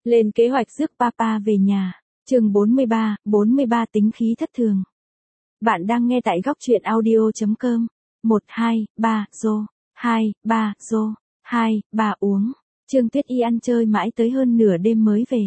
Lên kế hoạch rước papa về nhà. Chương 43 tính khí thất thường. Bạn đang nghe tại góc truyện audio.com. 1, 2, 3, rô. 2, 3, rô. 2, 3 uống. Trương Tuyết Y ăn chơi mãi tới hơn nửa đêm mới về.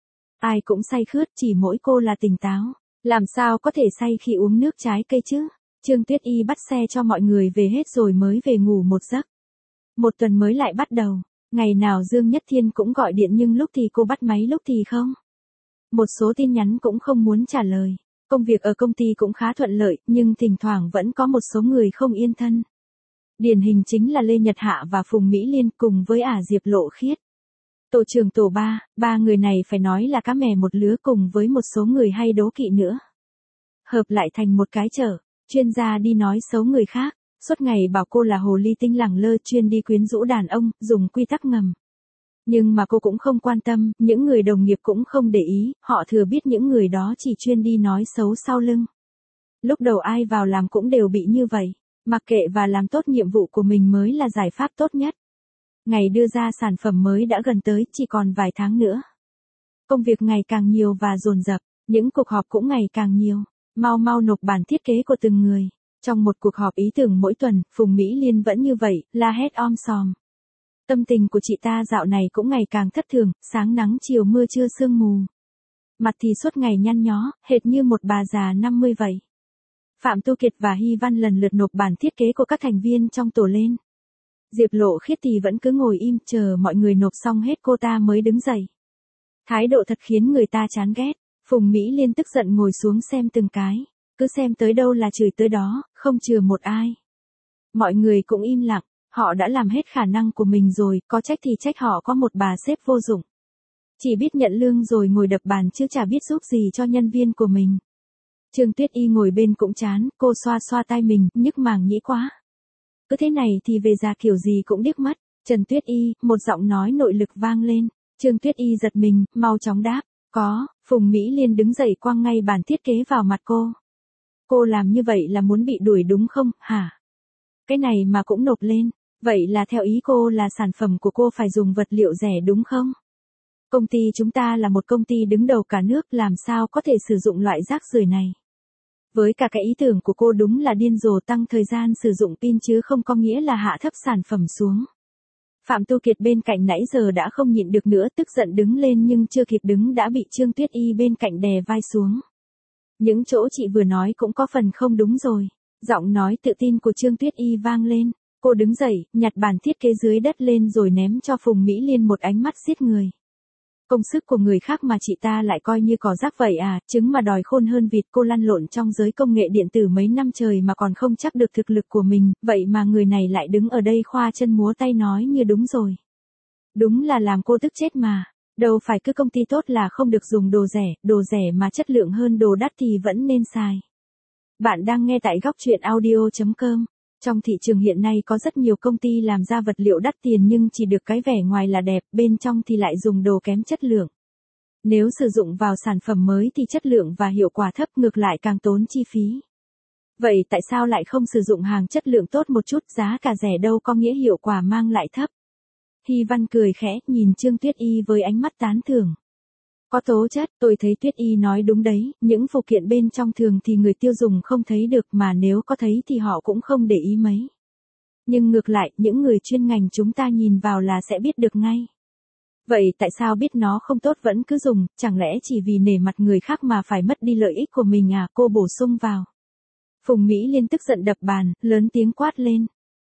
Ai cũng say khướt, chỉ mỗi cô là tỉnh táo. Làm sao có thể say khi uống nước trái cây chứ? Trương Tuyết Y bắt xe cho mọi người về hết rồi mới về ngủ một giấc. Một tuần mới lại bắt đầu. Ngày nào Dương Nhất Thiên cũng gọi điện nhưng lúc thì cô bắt máy lúc thì không. Một số tin nhắn cũng không muốn trả lời. Công việc ở công ty cũng khá thuận lợi, nhưng thỉnh thoảng vẫn có một số người không yên thân. Điển hình chính là Lê Nhật Hạ và Phùng Mỹ Liên cùng với Diệp Lộ Khiết. Tổ trưởng tổ 3, ba người này phải nói là cá mè một lứa cùng với một số người hay đố kỵ nữa. Hợp lại thành một cái chợ, chuyên gia đi nói xấu người khác, suốt ngày bảo cô là hồ ly tinh lẳng lơ chuyên đi quyến rũ đàn ông, dùng quy tắc ngầm. Nhưng mà cô cũng không quan tâm, những người đồng nghiệp cũng không để ý, họ thừa biết những người đó chỉ chuyên đi nói xấu sau lưng. Lúc đầu ai vào làm cũng đều bị như vậy, mặc kệ và làm tốt nhiệm vụ của mình mới là giải pháp tốt nhất. Ngày đưa ra sản phẩm mới đã gần tới, chỉ còn vài tháng nữa. Công việc ngày càng nhiều và dồn dập, những cuộc họp cũng ngày càng nhiều, mau nộp bản thiết kế của từng người. Trong một cuộc họp ý tưởng mỗi tuần, Phùng Mỹ Liên vẫn như vậy, la hét om sòm. Tâm tình của chị ta dạo này cũng ngày càng thất thường, sáng nắng chiều mưa trưa sương mù. Mặt thì suốt ngày nhăn nhó, hệt như một bà già 50 vậy. Phạm Tu Kiệt và Hy Văn lần lượt nộp bản thiết kế của các thành viên trong tổ lên. Diệp Lộ Khiết thì vẫn cứ ngồi im chờ mọi người nộp xong hết cô ta mới đứng dậy. Thái độ thật khiến người ta chán ghét. Phùng Mỹ Liên tức giận ngồi xuống xem từng cái. Cứ xem tới đâu là chửi tới đó, không chừa một ai. Mọi người cũng im lặng, họ đã làm hết khả năng của mình rồi, có trách thì trách họ có một bà sếp vô dụng. Chỉ biết nhận lương rồi ngồi đập bàn chứ chả biết giúp gì cho nhân viên của mình. Trương Tuyết Y ngồi bên cũng chán, cô xoa tai mình, nhức màng nhĩ quá. Cứ thế này thì về già kiểu gì cũng điếc mất. Trần Tuyết Y, một giọng nói nội lực vang lên. Trương Tuyết Y giật mình, mau chóng đáp. Có. Phùng Mỹ Liên đứng dậy quăng ngay bản thiết kế vào mặt cô. Cô làm như vậy là muốn bị đuổi đúng không, hả? Cái này mà cũng nộp lên. Vậy là theo ý cô là sản phẩm của cô phải dùng vật liệu rẻ đúng không? Công ty chúng ta là một công ty đứng đầu cả nước, làm sao có thể sử dụng loại rác rưởi này? Với cả cái ý tưởng của cô đúng là điên rồ, tăng thời gian sử dụng pin chứ không có nghĩa là hạ thấp sản phẩm xuống. Phạm Tu Kiệt bên cạnh nãy giờ đã không nhịn được nữa, tức giận đứng lên nhưng chưa kịp đứng đã bị Trương Tuyết Y bên cạnh đè vai xuống. Những chỗ chị vừa nói cũng có phần không đúng rồi. Giọng nói tự tin của Trương Tuyết Y vang lên. Cô đứng dậy, nhặt bản thiết kế dưới đất lên rồi ném cho Phùng Mỹ Liên một ánh mắt giết người. Công sức của người khác mà chị ta lại coi như cỏ rác vậy à, trứng mà đòi khôn hơn vịt. Cô lăn lộn trong giới công nghệ điện tử mấy năm trời mà còn không chắc được thực lực của mình, vậy mà người này lại đứng ở đây khoa chân múa tay nói như đúng rồi. Đúng là làm cô tức chết mà. Đâu phải cứ công ty tốt là không được dùng đồ rẻ mà chất lượng hơn đồ đắt thì vẫn nên xài. Bạn đang nghe tại góc truyện audio.com. Trong thị trường hiện nay có rất nhiều công ty làm ra vật liệu đắt tiền nhưng chỉ được cái vẻ ngoài là đẹp, bên trong thì lại dùng đồ kém chất lượng. Nếu sử dụng vào sản phẩm mới thì chất lượng và hiệu quả thấp, ngược lại càng tốn chi phí. Vậy tại sao lại không sử dụng hàng chất lượng tốt một chút, giá cả rẻ đâu có nghĩa hiệu quả mang lại thấp? Hy Văn cười khẽ, nhìn Trương Tuyết Y với ánh mắt tán thưởng. Có tố chất, tôi thấy Tuyết Y nói đúng đấy, những phụ kiện bên trong thường thì người tiêu dùng không thấy được, mà nếu có thấy thì họ cũng không để ý mấy. Nhưng ngược lại, những người chuyên ngành chúng ta nhìn vào là sẽ biết được ngay. Vậy tại sao biết nó không tốt vẫn cứ dùng, chẳng lẽ chỉ vì nể mặt người khác mà phải mất đi lợi ích của mình à? Cô bổ sung vào. Phùng Mỹ Liên tức giận đập bàn, lớn tiếng quát lên.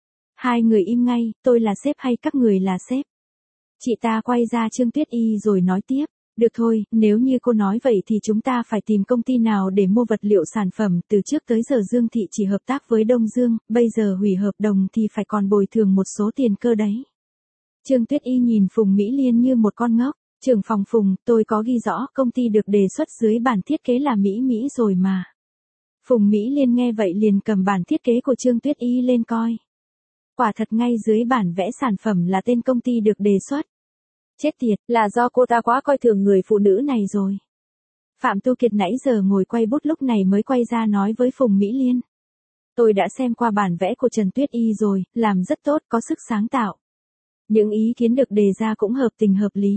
Hai người im ngay, tôi là sếp hay các người là sếp? Chị ta quay ra Trương Tuyết Y rồi nói tiếp. Được thôi, nếu như cô nói vậy thì chúng ta phải tìm công ty nào để mua vật liệu sản phẩm. Từ trước tới giờ Dương Thị chỉ hợp tác với Đông Dương, bây giờ hủy hợp đồng thì phải còn bồi thường một số tiền cơ đấy. Trương Tuyết Y nhìn Phùng Mỹ Liên như một con ngốc. Trưởng phòng Phùng, tôi có ghi rõ công ty được đề xuất dưới bản thiết kế là Mỹ rồi mà. Phùng Mỹ Liên nghe vậy liền cầm bản thiết kế của Trương Tuyết Y lên coi. Quả thật ngay dưới bản vẽ sản phẩm là tên công ty được đề xuất. Chết tiệt, là do cô ta quá coi thường người phụ nữ này rồi. Phạm Tu Kiệt nãy giờ ngồi quay bút lúc này mới quay ra nói với Phùng Mỹ Liên. Tôi đã xem qua bản vẽ của Trần Tuyết Y rồi, làm rất tốt, có sức sáng tạo. Những ý kiến được đề ra cũng hợp tình hợp lý.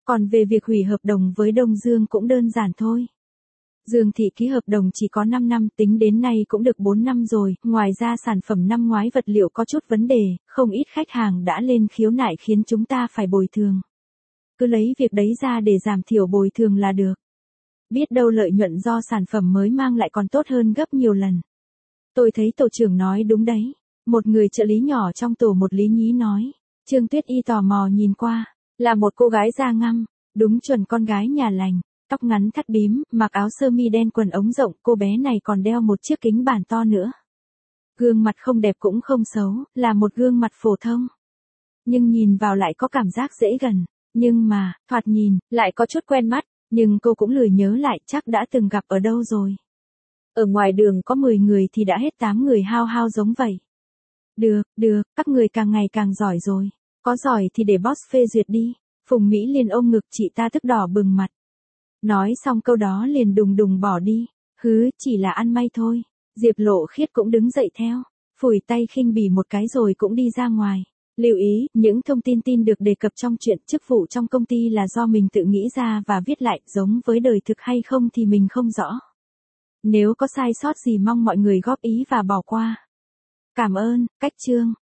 Còn về việc hủy hợp đồng với Đông Dương cũng đơn giản thôi. Dương Thị ký hợp đồng chỉ có 5 năm, tính đến nay cũng được 4 năm rồi, ngoài ra sản phẩm năm ngoái vật liệu có chút vấn đề, không ít khách hàng đã lên khiếu nại khiến chúng ta phải bồi thường. Cứ lấy việc đấy ra để giảm thiểu bồi thường là được. Biết đâu lợi nhuận do sản phẩm mới mang lại còn tốt hơn gấp nhiều lần. Tôi thấy tổ trưởng nói đúng đấy. Một người trợ lý nhỏ trong tổ một lý nhí nói. Trương Tuyết Y tò mò nhìn qua. Là một cô gái da ngăm, đúng chuẩn con gái nhà lành. Tóc ngắn thắt bím, mặc áo sơ mi đen quần ống rộng, cô bé này còn đeo một chiếc kính bản to nữa. Gương mặt không đẹp cũng không xấu, là một gương mặt phổ thông. Nhưng nhìn vào lại có cảm giác dễ gần. Nhưng mà, thoạt nhìn, lại có chút quen mắt. Nhưng cô cũng lười nhớ lại chắc đã từng gặp ở đâu rồi. Ở ngoài đường có 10 người thì đã hết 8 người hao hao giống vậy. Được, các người càng ngày càng giỏi rồi. Có giỏi thì để boss phê duyệt đi. Phùng Mỹ liền ôm ngực chị ta tức đỏ bừng mặt. Nói xong câu đó liền đùng đùng bỏ đi. Hứ, chỉ là ăn may thôi. Diệp Lộ Khiết cũng đứng dậy theo. Phủi tay khinh bỉ một cái rồi cũng đi ra ngoài. Lưu ý, những thông tin được đề cập trong chuyện chức vụ trong công ty là do mình tự nghĩ ra và viết lại, giống với đời thực hay không thì mình không rõ. Nếu có sai sót gì mong mọi người góp ý và bỏ qua. Cảm ơn, Cách Chương.